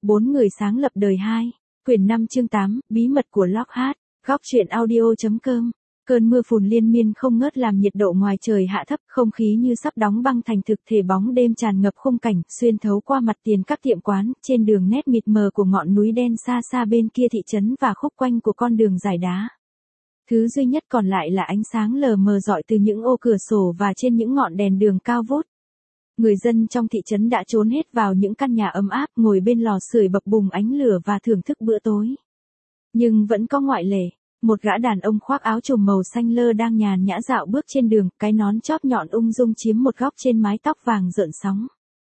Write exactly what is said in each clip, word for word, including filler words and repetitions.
Bốn người sáng lập đời hai. Quyển năm chương tám, bí mật của Lockhart. Góc truyện audio.com. Cơn mưa phùn liên miên không ngớt làm nhiệt độ ngoài trời hạ thấp, không khí như sắp đóng băng thành thực thể, bóng đêm tràn ngập khung cảnh, xuyên thấu qua mặt tiền các tiệm quán, trên đường nét mịt mờ của ngọn núi đen xa xa bên kia thị trấn và khúc quanh của con đường dài đá. Thứ duy nhất còn lại là ánh sáng lờ mờ rọi từ những ô cửa sổ và trên những ngọn đèn đường cao vút. Người dân trong thị trấn đã trốn hết vào những căn nhà ấm áp, ngồi bên lò sưởi bập bùng ánh lửa và thưởng thức bữa tối. Nhưng vẫn có ngoại lệ. Một gã đàn ông khoác áo trùm màu xanh lơ đang nhàn nhã dạo bước trên đường, cái nón chóp nhọn ung dung chiếm một góc trên mái tóc vàng rợn sóng.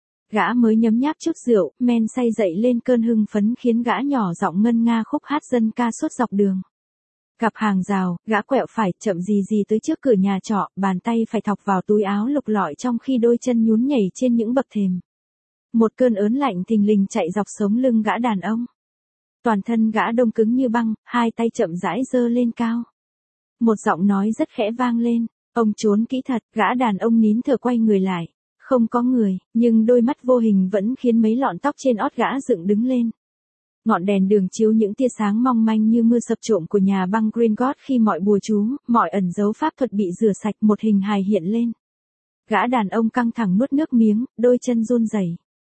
Gã mới nhấm nháp chút rượu, men say dậy lên cơn hưng phấn khiến gã nhỏ giọng ngân nga khúc hát dân ca suốt dọc đường. Gặp hàng rào, gã quẹo phải, chậm gì gì tới trước cửa nhà trọ, bàn tay phải thọc vào túi áo lục lọi trong khi đôi chân nhún nhảy trên những bậc thềm. Một cơn ớn lạnh thình lình chạy dọc sống lưng gã đàn ông. Toàn thân gã đông cứng như băng, hai tay chậm rãi giơ lên cao. Một giọng nói rất khẽ vang lên, ông trốn kỹ thật. Gã đàn ông nín thở quay người lại. Không có người, nhưng đôi mắt vô hình vẫn khiến mấy lọn tóc trên ót gã dựng đứng lên. Ngọn đèn đường chiếu những tia sáng mong manh như mưa sập trộm của nhà băng Gringotts khi mọi bùa chú, mọi ẩn dấu pháp thuật bị rửa sạch, một hình hài hiện lên. Gã đàn ông căng thẳng nuốt nước miếng, đôi chân run rẩy.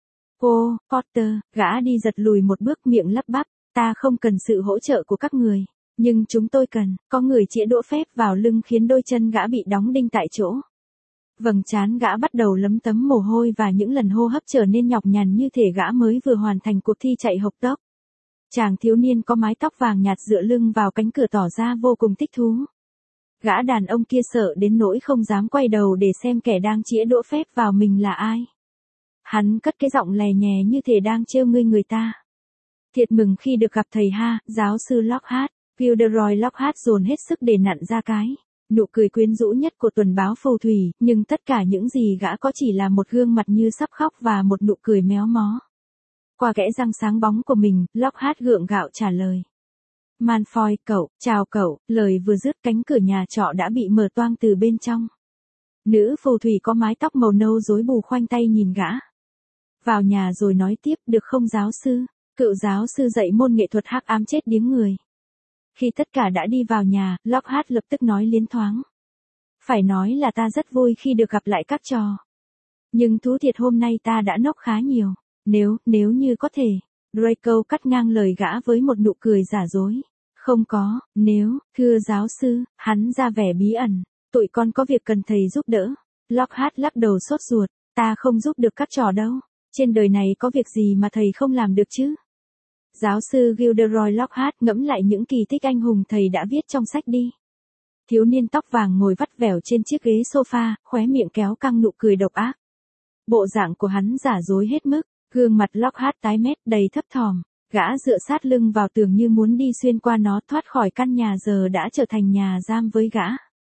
Cô, Potter, gã đi giật lùi một bước, miệng lắp bắp, ta không cần sự hỗ trợ của các người, nhưng chúng tôi cần. Có người chĩa đũa phép vào lưng khiến đôi chân gã bị đóng đinh tại chỗ. Vầng trán gã bắt đầu lấm tấm mồ hôi và những lần hô hấp trở nên nhọc nhằn như thể gã mới vừa hoàn thành cuộc thi chạy hộc tốc. Chàng thiếu niên có mái tóc vàng nhạt dựa lưng vào cánh cửa tỏ ra vô cùng thích thú. Gã đàn ông kia sợ đến nỗi không dám quay đầu để xem kẻ đang chĩa đũa phép vào mình là ai. Hắn cất cái giọng lè nhè như thể đang trêu ngươi người ta. Thiệt mừng khi được gặp thầy ha, giáo sư Lockhart. Gilderoy Lockhart dồn hết sức để nặn ra cái nụ cười quyến rũ nhất của tuần báo phù thủy, nhưng tất cả những gì gã có chỉ là một gương mặt như sắp khóc và một nụ cười méo mó. Qua kẽ răng sáng bóng của mình, Lockhart gượng gạo trả lời. Malfoy, cậu, chào cậu. Lời vừa dứt, cánh cửa nhà trọ đã bị mở toang từ bên trong. Nữ phù thủy có mái tóc màu nâu rối bù khoanh tay nhìn gã. Vào nhà rồi nói tiếp, được không giáo sư? Cựu giáo sư dạy môn nghệ thuật hắc ám chết điếng người. Khi tất cả đã đi vào nhà, Lockhart lập tức nói liến thoáng. Phải nói là ta rất vui khi được gặp lại các trò. Nhưng thú thiệt hôm nay ta đã nốc khá nhiều. Nếu, nếu như có thể. Draco cắt ngang lời gã với một nụ cười giả dối. Không có, nếu, thưa giáo sư, hắn ra vẻ bí ẩn. Tụi con có việc cần thầy giúp đỡ. Lockhart lắc đầu sốt ruột. Ta không giúp được các trò đâu. Trên đời này có việc gì mà thầy không làm được chứ? Giáo sư Gilderoy Lockhart ngẫm lại những kỳ tích anh hùng thầy đã viết trong sách đi. Thiếu niên tóc vàng ngồi vắt vẻo trên chiếc ghế sofa, khóe miệng kéo căng nụ cười độc ác. Bộ dạng của hắn giả dối hết mức, gương mặt Lockhart tái mét đầy thấp thỏm, gã dựa sát lưng vào tường như muốn đi xuyên qua nó, thoát khỏi căn nhà giờ đã trở thành nhà giam với gã.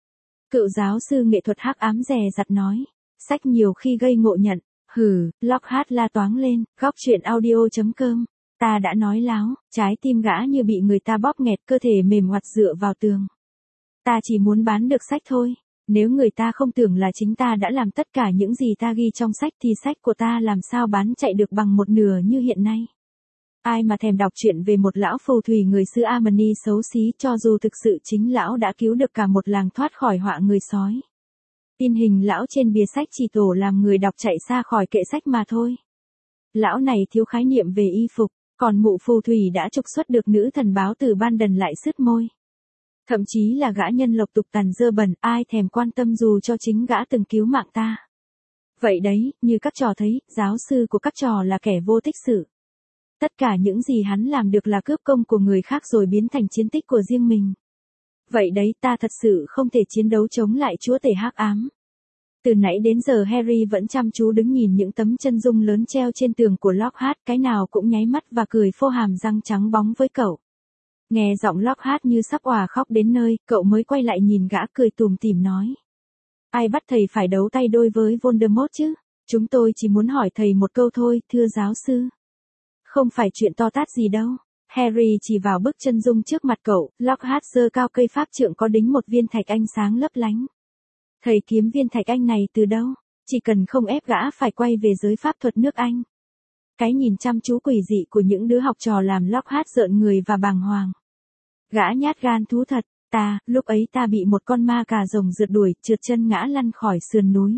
Cựu giáo sư nghệ thuật hắc ám dè dặt nói, sách nhiều khi gây ngộ nhận. Hừ, Lockhart la toáng lên, góc truyện audio.com. Ta đã nói láo, trái tim gã như bị người ta bóp nghẹt, cơ thể mềm ngoặt dựa vào tường. Ta chỉ muốn bán được sách thôi. Nếu người ta không tưởng là chính ta đã làm tất cả những gì ta ghi trong sách thì sách của ta làm sao bán chạy được bằng một nửa như hiện nay. Ai mà thèm đọc chuyện về một lão phù thủy người xứ Amani xấu xí, cho dù thực sự chính lão đã cứu được cả một làng thoát khỏi họa người sói. In hình lão trên bìa sách chỉ tổ làm người đọc chạy xa khỏi kệ sách mà thôi. Lão này thiếu khái niệm về y phục, còn mụ phù thủy đã trục xuất được nữ thần báo từ ban đần lại sứt môi. Thậm chí là gã nhân lộc tục tằn dơ bẩn, ai thèm quan tâm dù cho chính gã từng cứu mạng ta. Vậy đấy, như các trò thấy, giáo sư của các trò là kẻ vô tích sự. Tất cả những gì hắn làm được là cướp công của người khác rồi biến thành chiến tích của riêng mình. Vậy đấy, ta thật sự không thể chiến đấu chống lại chúa tể hắc ám. Từ nãy đến giờ Harry vẫn chăm chú đứng nhìn những tấm chân dung lớn treo trên tường của Lockhart, cái nào cũng nháy mắt và cười phô hàm răng trắng bóng với cậu. Nghe giọng Lockhart như sắp òa khóc đến nơi, cậu mới quay lại nhìn gã cười tủm tỉm nói. Ai bắt thầy phải đấu tay đôi với Voldemort chứ? Chúng tôi chỉ muốn hỏi thầy một câu thôi, thưa giáo sư. Không phải chuyện to tát gì đâu. Harry chỉ vào bức chân dung trước mặt cậu, Lockhart giơ cao cây pháp trượng có đính một viên thạch anh sáng lấp lánh. Thầy kiếm viên thạch anh này từ đâu? Chỉ cần không ép gã phải quay về giới pháp thuật nước Anh. Cái nhìn chăm chú quỷ dị của những đứa học trò làm Lockhart rợn người và bàng hoàng. Gã nhát gan thú thật, ta, lúc ấy ta bị một con ma cà rồng rượt đuổi, trượt chân ngã lăn khỏi sườn núi.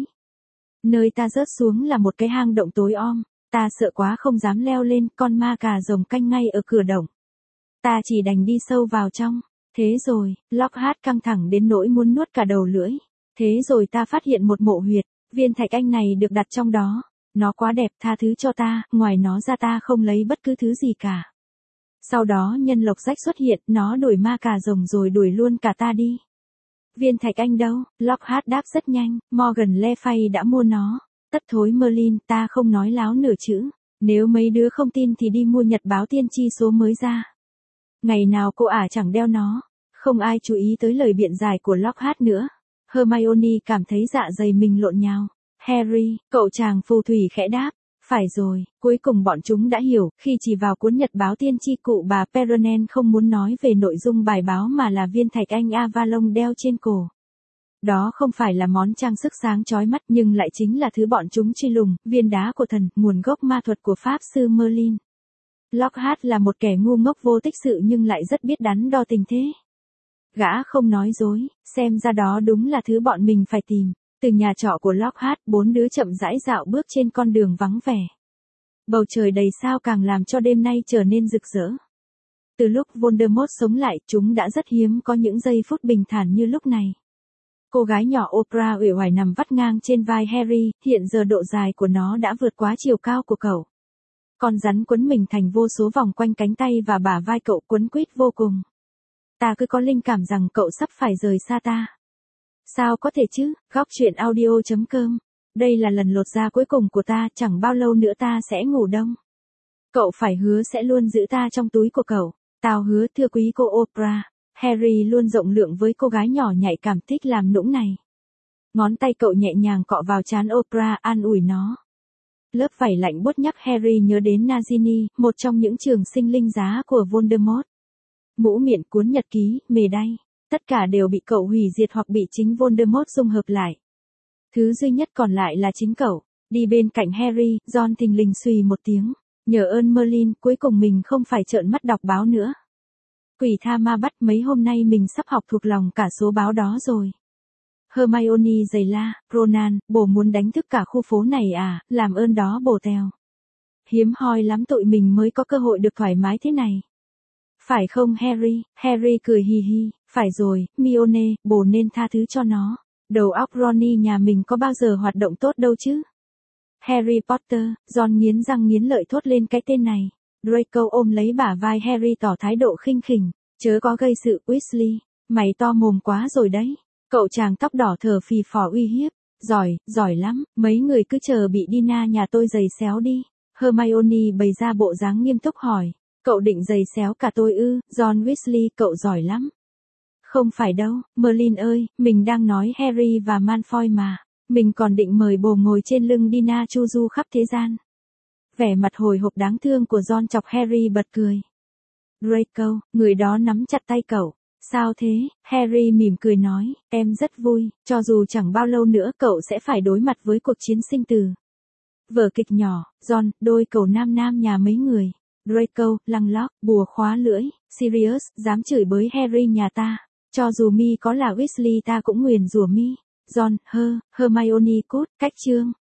Nơi ta rớt xuống là một cái hang động tối om, ta sợ quá không dám leo lên, con ma cà rồng canh ngay ở cửa động. Ta chỉ đành đi sâu vào trong. Thế rồi, Lockhart căng thẳng đến nỗi muốn nuốt cả đầu lưỡi. Thế rồi ta phát hiện một mộ huyệt, viên thạch anh này được đặt trong đó. Nó quá đẹp, tha thứ cho ta, ngoài nó ra ta không lấy bất cứ thứ gì cả. Sau đó nhân lộc rách xuất hiện, nó đuổi ma cà rồng rồi đuổi luôn cả ta đi. Viên thạch anh đâu? Lockhart đáp rất nhanh, Morgan Le Fay đã mua nó. Tất thối Merlin, ta không nói láo nửa chữ. Nếu mấy đứa không tin thì đi mua nhật báo tiên tri số mới ra. Ngày nào cô ả chẳng đeo nó. Không ai chú ý tới lời biện giải của Lockhart nữa. Hermione cảm thấy dạ dày mình lộn nhào. Harry, cậu chàng phù thủy khẽ đáp. Phải rồi, cuối cùng bọn chúng đã hiểu, khi chỉ vào cuốn nhật báo tiên tri cụ bà Peronen không muốn nói về nội dung bài báo mà là viên thạch anh Avalon đeo trên cổ. Đó không phải là món trang sức sáng chói mắt nhưng lại chính là thứ bọn chúng truy lùng, viên đá của thần, nguồn gốc ma thuật của Pháp sư Merlin. Lockhart là một kẻ ngu ngốc vô tích sự nhưng lại rất biết đắn đo tình thế. Gã không nói dối, xem ra đó đúng là thứ bọn mình phải tìm. Từ nhà trọ của Lockhart, bốn đứa chậm rãi dạo bước trên con đường vắng vẻ. Bầu trời đầy sao càng làm cho đêm nay trở nên rực rỡ. Từ lúc Voldemort sống lại, chúng đã rất hiếm có những giây phút bình thản như lúc này. Cô gái nhỏ Oprah uể oải nằm vắt ngang trên vai Harry, hiện giờ độ dài của nó đã vượt quá chiều cao của cậu. Con rắn quấn mình thành vô số vòng quanh cánh tay và bả vai cậu quấn quýt vô cùng. Ta cứ có linh cảm rằng cậu sắp phải rời xa ta. Sao có thể chứ, góc truyện audio chấm com. Đây là lần lột da cuối cùng của ta, chẳng bao lâu nữa ta sẽ ngủ đông. Cậu phải hứa sẽ luôn giữ ta trong túi của cậu. Tao hứa thưa quý cô Oprah. Harry luôn rộng lượng với cô gái nhỏ nhạy cảm thích làm nũng này. Ngón tay cậu nhẹ nhàng cọ vào trán Oprah an ủi nó. Lớp vảy lạnh buốt nhắc Harry nhớ đến Nagini, một trong những trường sinh linh giá của Voldemort. Mũ miệng, cuốn nhật ký, mề đay. Tất cả đều bị cậu hủy diệt hoặc bị chính Voldemort dung hợp lại. Thứ duy nhất còn lại là chính cậu. Đi bên cạnh Harry, Ron thình lình xùy một tiếng. Nhờ ơn Merlin, cuối cùng mình không phải trợn mắt đọc báo nữa. Quỷ tha ma bắt, mấy hôm nay mình sắp học thuộc lòng cả số báo đó rồi. Hermione giày la, Ronan, bồ muốn đánh thức cả khu phố này à, làm ơn đó bồ tèo. Hiếm hoi lắm tụi mình mới có cơ hội được thoải mái thế này. Phải không Harry? Harry cười hì hì, phải rồi, Mione, bồ nên tha thứ cho nó. Đầu óc Ronny nhà mình có bao giờ hoạt động tốt đâu chứ. Harry Potter, Ron nghiến răng nghiến lợi thốt lên cái tên này. Draco ôm lấy bả vai Harry tỏ thái độ khinh khỉnh. Chớ có gây sự, Weasley. Mày to mồm quá rồi đấy. Cậu chàng tóc đỏ thở phì phò uy hiếp. Giỏi, giỏi lắm, mấy người cứ chờ bị Dina nhà tôi giày xéo đi. Hermione bày ra bộ dáng nghiêm túc hỏi. Cậu định giày xéo cả tôi ư? John Weasley, cậu giỏi lắm. Không phải đâu, Merlin ơi, mình đang nói Harry và Malfoy mà. Mình còn định mời bồ ngồi trên lưng Dina chu du khắp thế gian. Vẻ mặt hồi hộp đáng thương của John chọc Harry bật cười. Draco, người đó nắm chặt tay cậu. Sao thế? Harry mỉm cười nói, em rất vui, cho dù chẳng bao lâu nữa cậu sẽ phải đối mặt với cuộc chiến sinh tử. Vở kịch nhỏ, John, đôi cầu nam nam nhà mấy người. Draco, lăng lóc, bùa khóa lưỡi. Sirius, dám chửi bới Harry nhà ta. Cho dù mi có là Weasley ta cũng nguyền rủa mi. John, hơ, Hermione cút, cách chương.